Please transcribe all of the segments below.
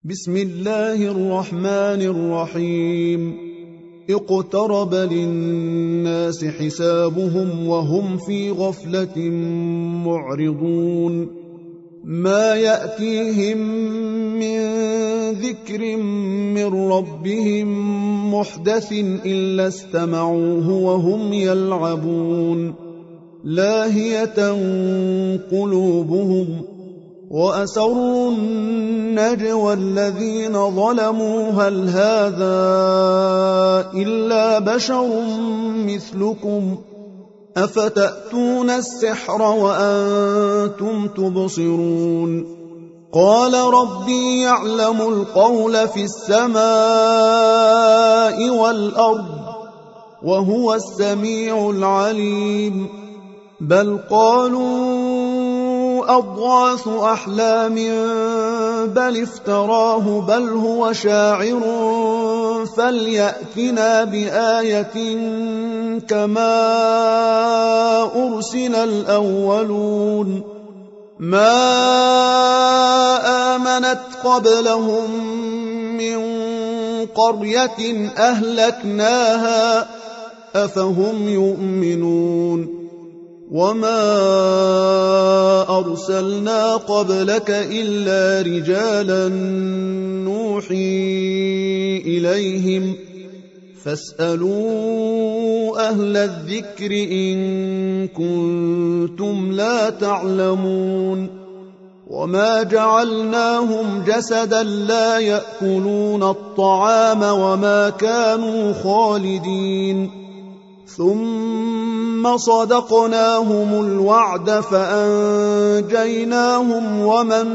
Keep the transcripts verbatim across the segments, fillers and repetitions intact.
بسم الله الرحمن الرحيم اقترب للناس حسابهم وهم في غفلة معرضون ما يأتيهم من ذكر من ربهم محدث إلا استمعوه وهم يلعبون لاهية قلوبهم وأسروا النجوى الذين ظلموا هل هذا إلا بشر مثلكم أفتأتون السحر وأنتم تبصرون قال ربي يعلم القول في السماء والأرض وهو السميع العليم بل قالوا أضغاث أحلام بل افتراه بل هو شاعر فليأتنا بآية كما أرسل الأولون ما آمنت قبلهم من قرية أهلكناها أفهم يؤمنون وما أرسلنا قبلك إلا رجالا نوحي إليهم فاسألوا أهل الذكر إن كنتم لا تعلمون وما جعلناهم جسدا لا يأكلون الطعام وما كانوا خالدين ثم صدقناهم الوعد فأنجيناهم ومن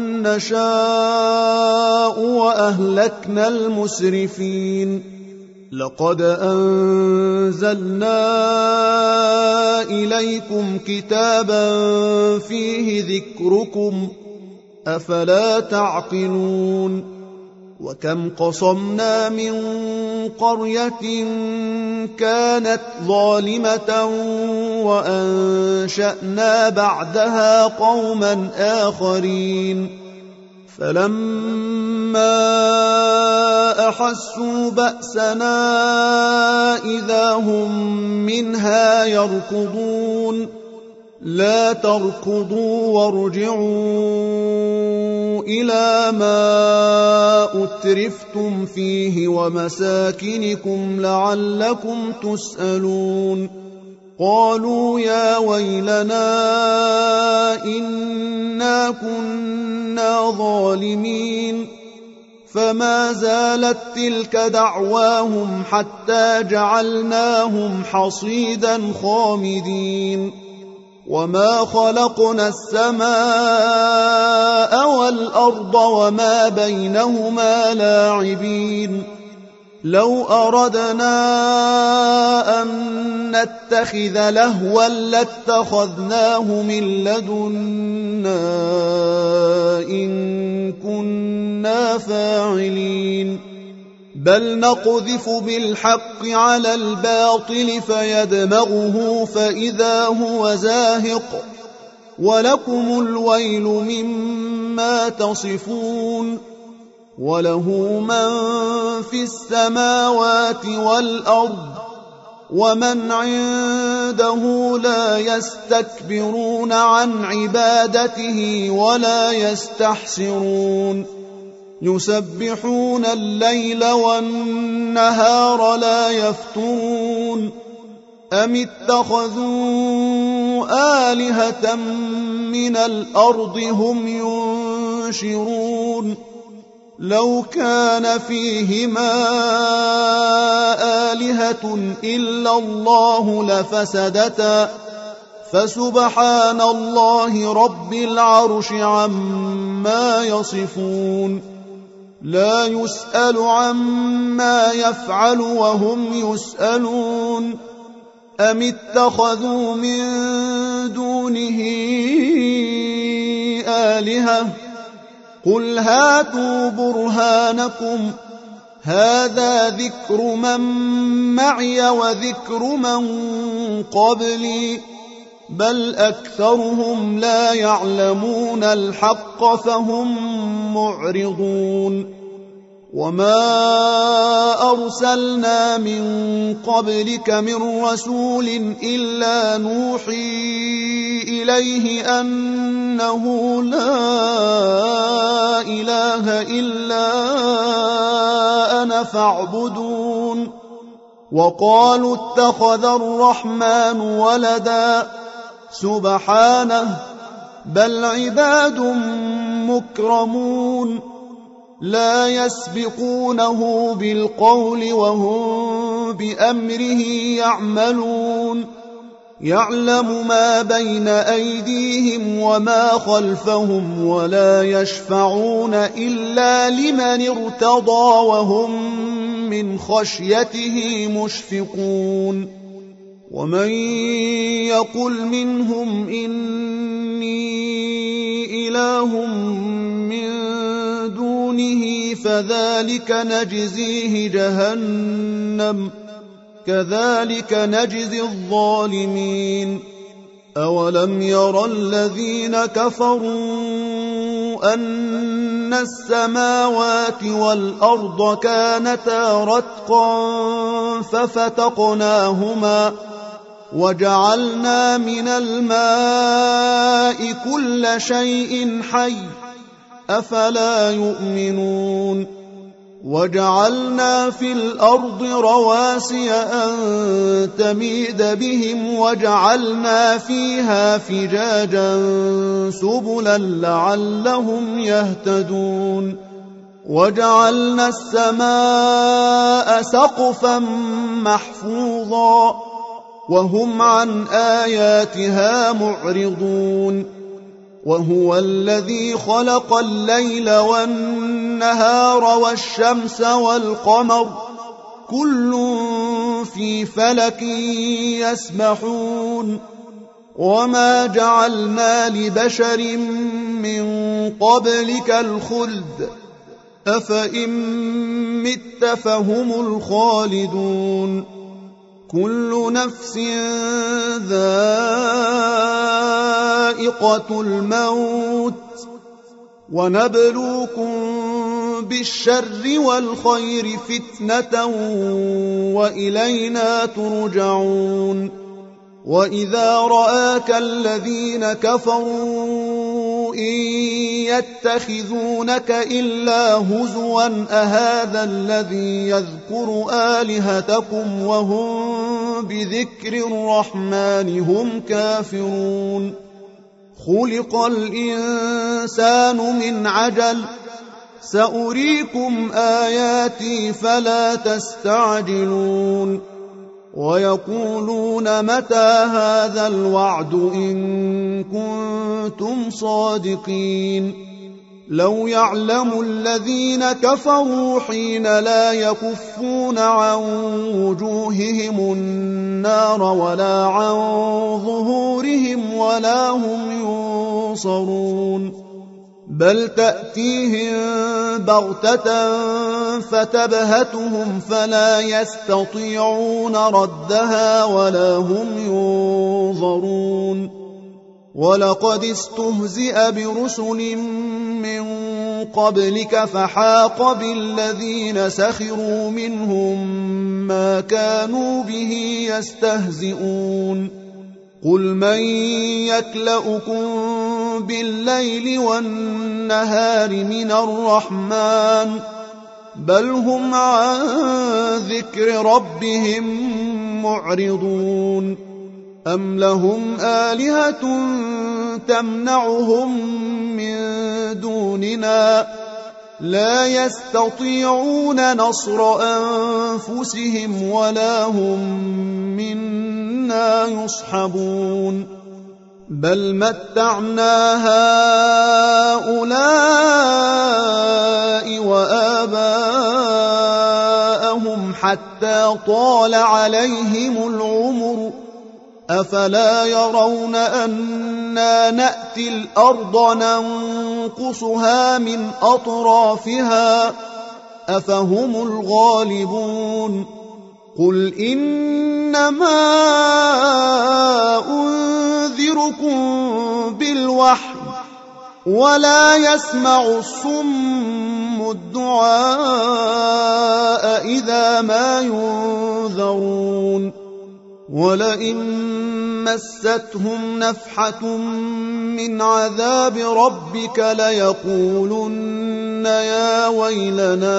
نشاء وأهلكنا المسرفين لقد أنزلنا إليكم كتابا فيه ذكركم أفلا تعقلون وكم قصمنا من قرية كانت ظالمة وأنشأنا بعدها قوما آخرين فلما أحسوا بأسنا إذا هم منها يركضون لا تركضوا وارجعوا إلى ما أترفتم فيه ومساكنكم لعلكم تسألون قالوا يا ويلنا إنا كنا ظالمين فما زالت تلك دعواهم حتى جعلناهم حصيدا خامدين وما خلقنا السماء والأرض وما بينهما لاعبين لو أردنا أن نتخذ لهوا لاتخذناه من لدنا إن كنا فاعلين بل نقذف بالحق على الباطل فيدمغه فإذا هو زاهق ولكم الويل مما تصفون وله من في السماوات والأرض ومن عنده لا يستكبرون عن عبادته ولا يستحسرون يسبحون الليل والنهار لا يفترون أم اتخذوا آلهة من الأرض هم ينشرون لو كان فيهما آلهة إلا الله لفسدتا فسبحان الله رب العرش عما يصفون لا يسأل عما يفعل وهم يسألون أم اتخذوا من دونه آلهة قل هاتوا برهانكم هذا ذكر من معي وذكر من قبلي بل أكثرهم لا يعلمون الحق فهم معرضون وما أرسلنا من قبلك من رسول إلا نوحي إليه أنه لا إله إلا أنا فاعبدون وقالوا اتخذ الرحمن ولدا سبحانه بل عباد مكرمون لا يسبقونه بالقول وهم بأمره يعملون يعلم ما بين أيديهم وما خلفهم ولا يشفعون إلا لمن ارتضى وهم من خشيته مشفقون ومن يقل منهم إني إله من دونه فذلك نجزيه جهنم كذلك نجزي الظالمين أولم يرى الذين كفروا أن السماوات والأرض كانتا رتقا ففتقناهما وجعلنا من الماء كل شيء حي أفلا يؤمنون وجعلنا في الأرض رواسي أن تميد بهم وجعلنا فيها فجاجا سبلا لعلهم يهتدون وجعلنا السماء سقفا محفوظا وهم عن آياتها معرضون وهو الذي خلق الليل والنهار والشمس والقمر كل في فلك يسبحون وما جعلنا لبشر من قبلك الخلد أفإن مت فهم الخالدون كل نفس ذائقة الموت ونبلوكم بالشر والخير فتنة وإلينا ترجعون وإذا رآك الذين كفروا إن يتخذونك إلا هزوا أهذا الذي يذكر آلهتكم وهم بذكر الرحمن هم كافرون خلق الإنسان من عجل سأريكم آياتي فلا تستعجلون ويقولون متى هذا الوعد إن كنتم صادقين لو يعلم الذين كفروا حين لا يكفون عن وجوههم النار ولا عن ظهورهم ولا هم ينصرون بل تأتيهم بغتة فتبهتهم فلا يستطيعون ردها ولا هم ينظرون ولقد استهزئ برسل من قبلك فحاق بالذين سخروا منهم ما كانوا به يستهزئون قل من يكلؤكم بالليل والنهار من الرحمن بل هم عن ذكر ربهم معرضون أم لهم آلهة تمنعهم من دوننا لا يستطيعون نصر أنفسهم ولا هم منا يصحبون بل متعنا هؤلاء وآباءهم حتى طال عليهم العمر أفلا يرون أنا نأتي الأرض ننقصها من أطرافها أفهم الغالبون قل إنما أنذركم ينبئكم بالوحي ولا يسمع الصم الدعاء إذا ما ينذرون ولئن مستهم نفحة من عذاب ربك ليقولن يا ويلنا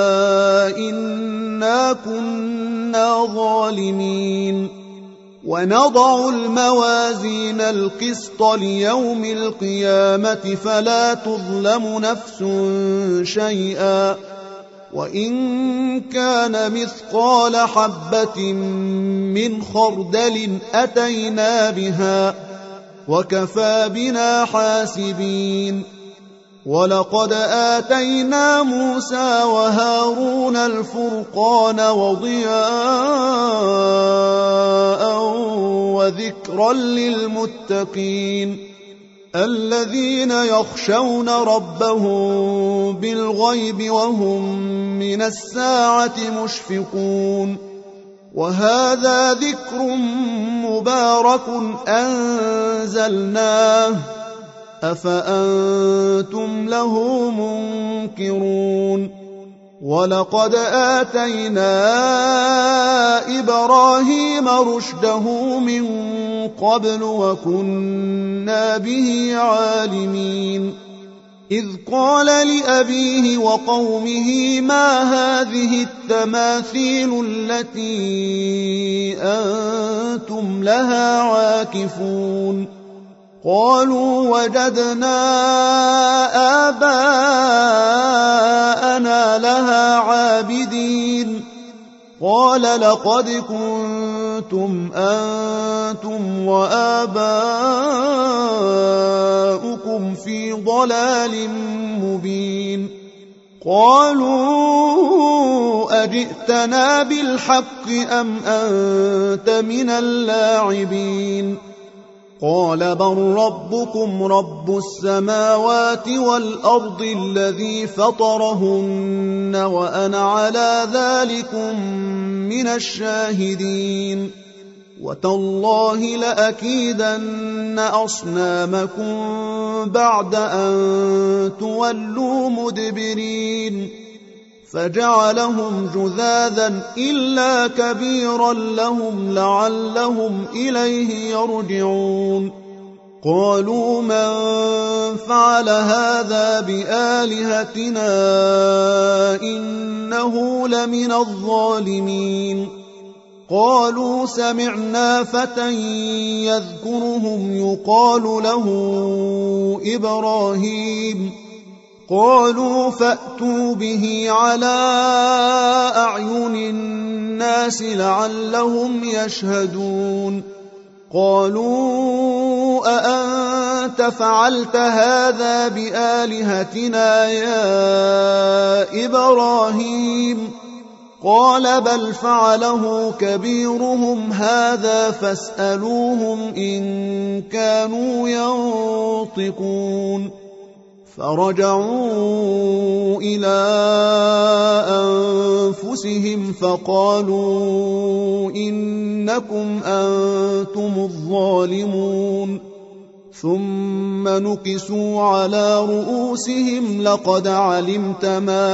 إنا كنا ظالمين ونضع الموازين القسط ليوم القيامة فلا تظلم نفس شيئا وإن كان مثقال حبة من خردل أتينا بها وكفى بنا حاسبين ولقد آتينا موسى وهارون الفرقان وضياء وذكرا للمتقين الذين يخشون ربهم بالغيب وهم من الساعة مشفقون وهذا ذكر مبارك أنزلناه أفأنتم له منكرون ولقد آتينا إبراهيم رشده من قبل وكنا به عالمين إذ قال لأبيه وقومه ما هذه التماثيل التي أنتم لها عاكفون قالوا وجدنا آباءنا لها عابدين قال لقد كنتم أنتم وآباؤكم في ضلال مبين قالوا أجئتنا بالحق أم أنت من اللاعبين قال بل ربكم رب السماوات والأرض الذي فطرهن وأنا على ذلكم من الشاهدين وتالله لأكيدن أصنامكم بعد أن تولوا مدبرين فجعلهم جذاذا إلا كبيرا لهم لعلهم إليه يرجعون قالوا من فعل هذا بآلهتنا إنه لمن الظالمين قالوا سمعنا فتى يذكرهم يقال له إبراهيم قالوا فأتوا به على أعين الناس لعلهم يشهدون قالوا أأنت فعلت هذا بآلهتنا يا إبراهيم قال بل فعله كبيرهم هذا فاسألوهم إن كانوا ينطقون فرجعوا إلى أنفسهم فقالوا إنكم أنتم الظالمون ثم نكسوا على رؤوسهم لقد علمت ما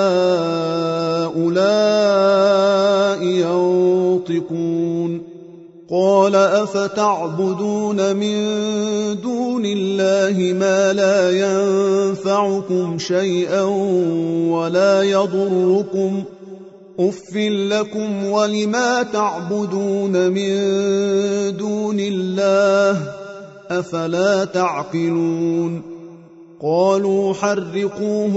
هؤلاء ينطقون قال أفتعبدون من دون الله ما لا ينفعكم شيئا ولا يضركم أف لكم ولما تعبدون من دون الله أفلا تعقلون قالوا حرقوه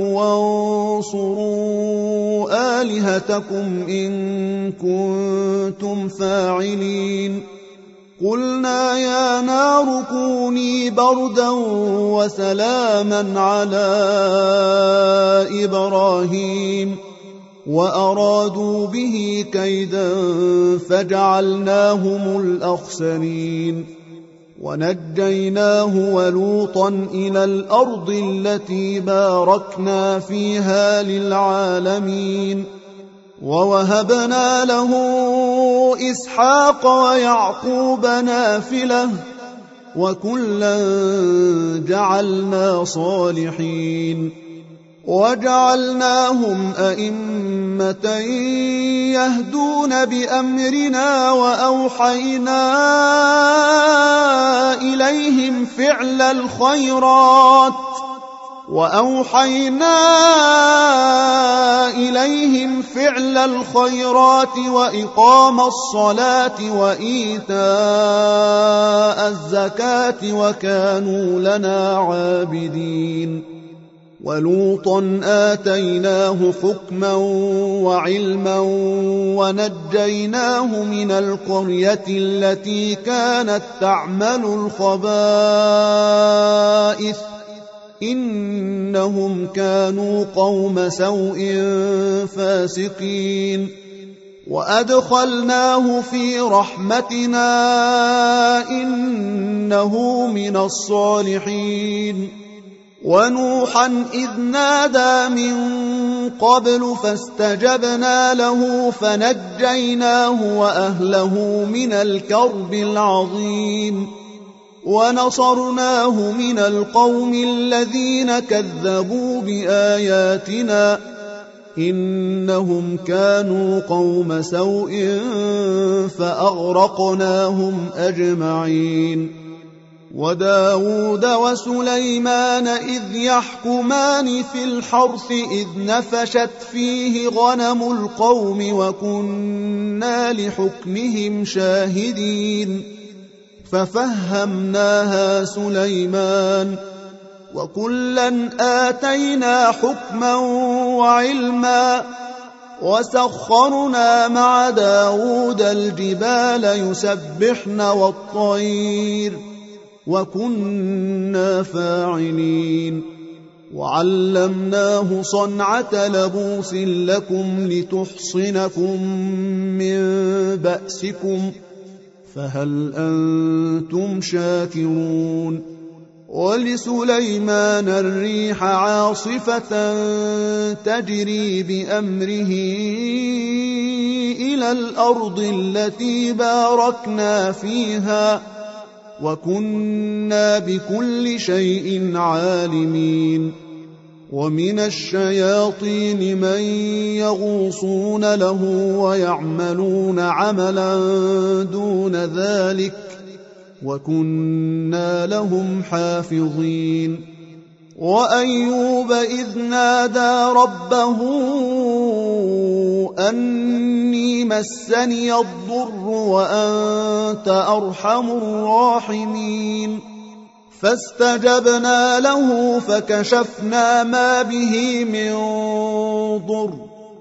وانصروا آلهتكم إن كنتم فاعلين قلنا يا نار كوني بردا وسلاما على إبراهيم وأرادوا به كيدا فجعلناهم الأخسرين ونجيناه ولوطا إلى الأرض التي باركنا فيها للعالمين ووهبنا له إسحاق ويعقوب نافلة وكلا جعلنا صالحين وجعلناهم أئمة يهدون بأمرنا وأوحينا إليهم فعل الخيرات وأوحينا إليهم فعل الخيرات وإقام الصلاة وإيتاء الزكاة وكانوا لنا عابدين ولوطا آتيناه حكما وعلما ونجيناه من القرية التي كانت تعمل الخبائث إنهم كانوا قوم سوء فاسقين وأدخلناه في رحمتنا إنه من الصالحين ونوحا إذ نادى من قبل فاستجبنا له فنجيناه وأهله من الكرب العظيم ونصرناه من القوم الذين كذبوا بآياتنا إنهم كانوا قوم سوء فأغرقناهم أجمعين وداود وسليمان إذ يحكمان في الحرث إذ نفشت فيه غنم القوم وكنا لحكمهم شاهدين ففهمناها سليمان وكلا آتينا حكما وعلما وسخرنا مع داود الجبال يسبحن والطير وكنا فاعلين وعلمناه صنعة لبوس لكم لتحصنكم من بأسكم فهل أنتم شاكرون ولسليمان الريح عاصفة تجري بأمره إلى الأرض التي باركنا فيها وكنا بكل شيء عالمين ومن الشياطين من يغوصون له ويعملون عملا دون ذلك وكنا لهم حافظين وأيوب إذ نادى ربه أني مسني الضر وأنت أرحم الراحمين فاستجبنا له فكشفنا ما به من ضر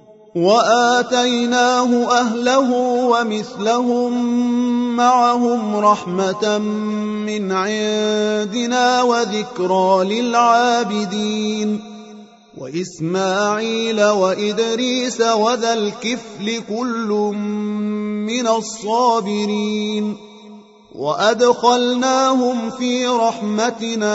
وآتيناه أهله ومثلهم معهم رحمة من عندنا وذكرى للعابدين وإسماعيل وإدريس وذا الكفل كل من الصابرين وأدخلناهم في رحمتنا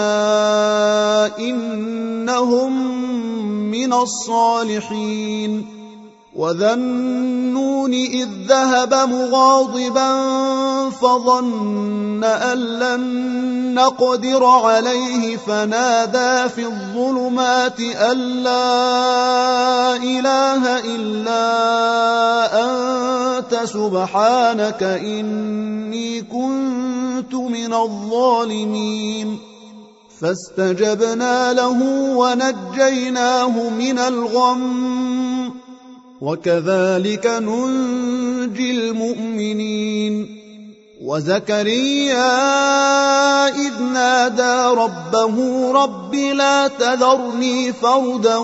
إنهم من الصالحين وذا النون إذ ذهب مغاضبا فظن أن لن نقدر عليه فنادى في الظلمات أن لا إله إلا أنت سبحانك إني كنت من الظالمين فاستجبنا له ونجيناه من الغم وكذلك ننجي المؤمنين وزكريا إذ نادى ربه رب لا تذرني فردا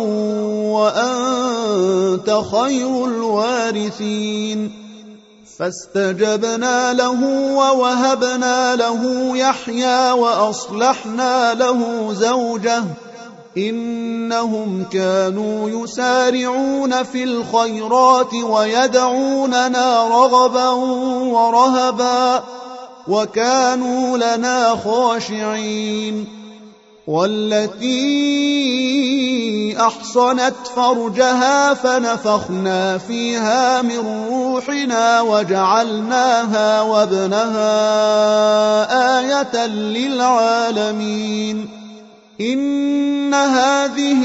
وأنت خير الوارثين فاستجبنا له ووهبنا له يحيى وأصلحنا له زوجه إنهم كانوا يسارعون في الخيرات ويدعوننا رغبا ورهبا وكانوا لنا خاشعين والتي أحصنت فرجها فنفخنا فيها من روحنا وجعلناها وابنها آية للعالمين إن هذه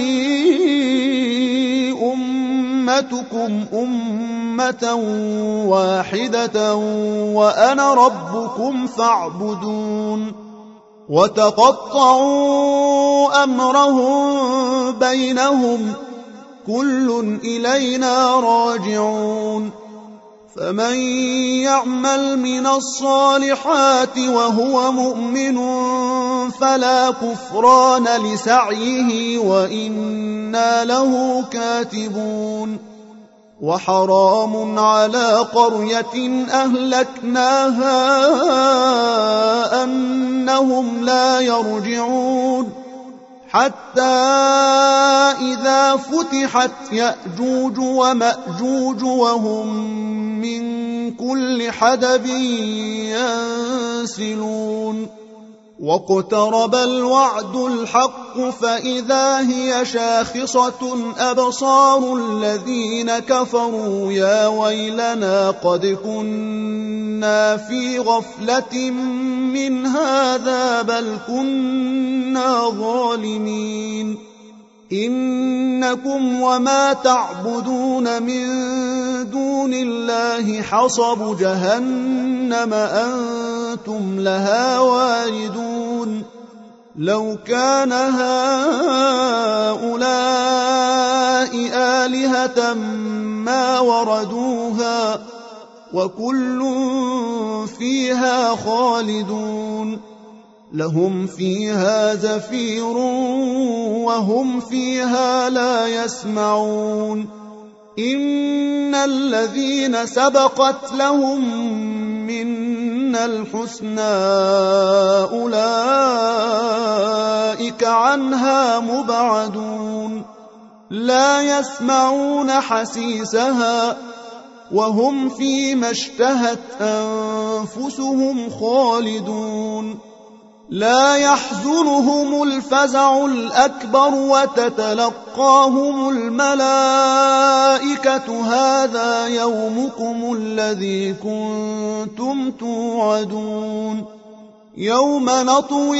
أمتكم أمة واحدة وأنا ربكم فاعبدون وتقطعوا أمرهم بينهم كل إلينا راجعون فمن يعمل من الصالحات وهو مؤمن فلا كفران لسعيه وإنا له كاتبون وحرام على قرية أهلكناها أنهم لا يرجعون حتى إذا فتحت يأجوج ومأجوج وهم من كل حدب ينسلون واقترب الوعد الحق فإذا هي شاخصة أبصار الذين كفروا يا ويلنا قد كنا في غفلة من هذا بل كنا ظالمين إنكم وما تعبدون من دون الله حصب جهنم أنتم لها واردون لو كان هؤلاء آلهة ما وردوها وكل فيها خالدون لهم فيها زفير وهم فيها لا يسمعون إن الذين سبقت لهم منا الحسنى أولئك عنها مبعدون لا يسمعون حسيسها وهم فيما اشتهت أنفسهم خالدون لا يحزنهم الفزع الأكبر وتتلقاهم الملائكة هذا يومكم الذي كنتم توعدون يوم نطوي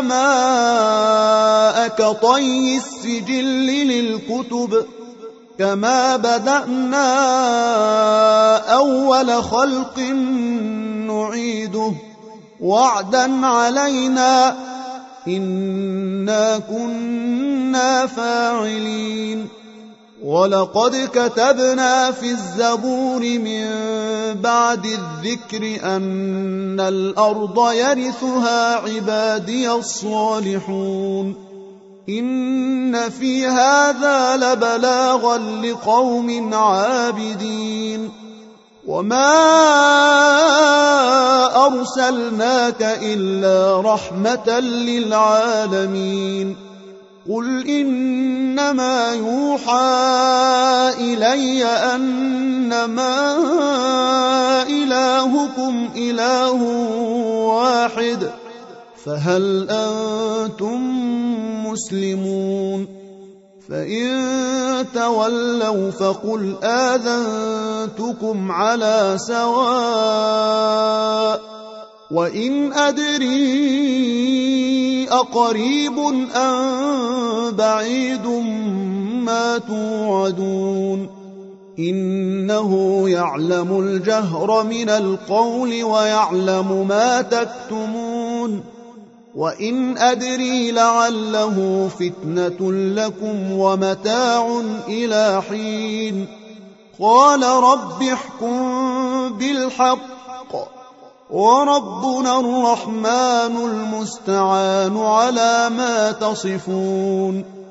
السماء كطي السجل للكتب كما بدأنا أول خلق نعيده وعدا علينا إنا كنا فاعلين ولقد كتبنا في الزبور من بعد الذكر أن الأرض يرثها عبادي الصالحون إن في هذا لبلاغا لقوم عابدين وما أرسلناك إلا رحمة للعالمين قل إنما يوحى إلي أنما إلهكم إله واحد فهل أنتم مسلمون فإن تولوا فقل آذنتكم على سواء وإن أدري أقريب أم بعيد ما توعدون إنه يعلم الجهر من القول ويعلم ما تكتمون وإن أدري لعله فتنة لكم ومتاع إلى حين قال رب احكم بالحق وربنا الرحمن المستعان على ما تصفون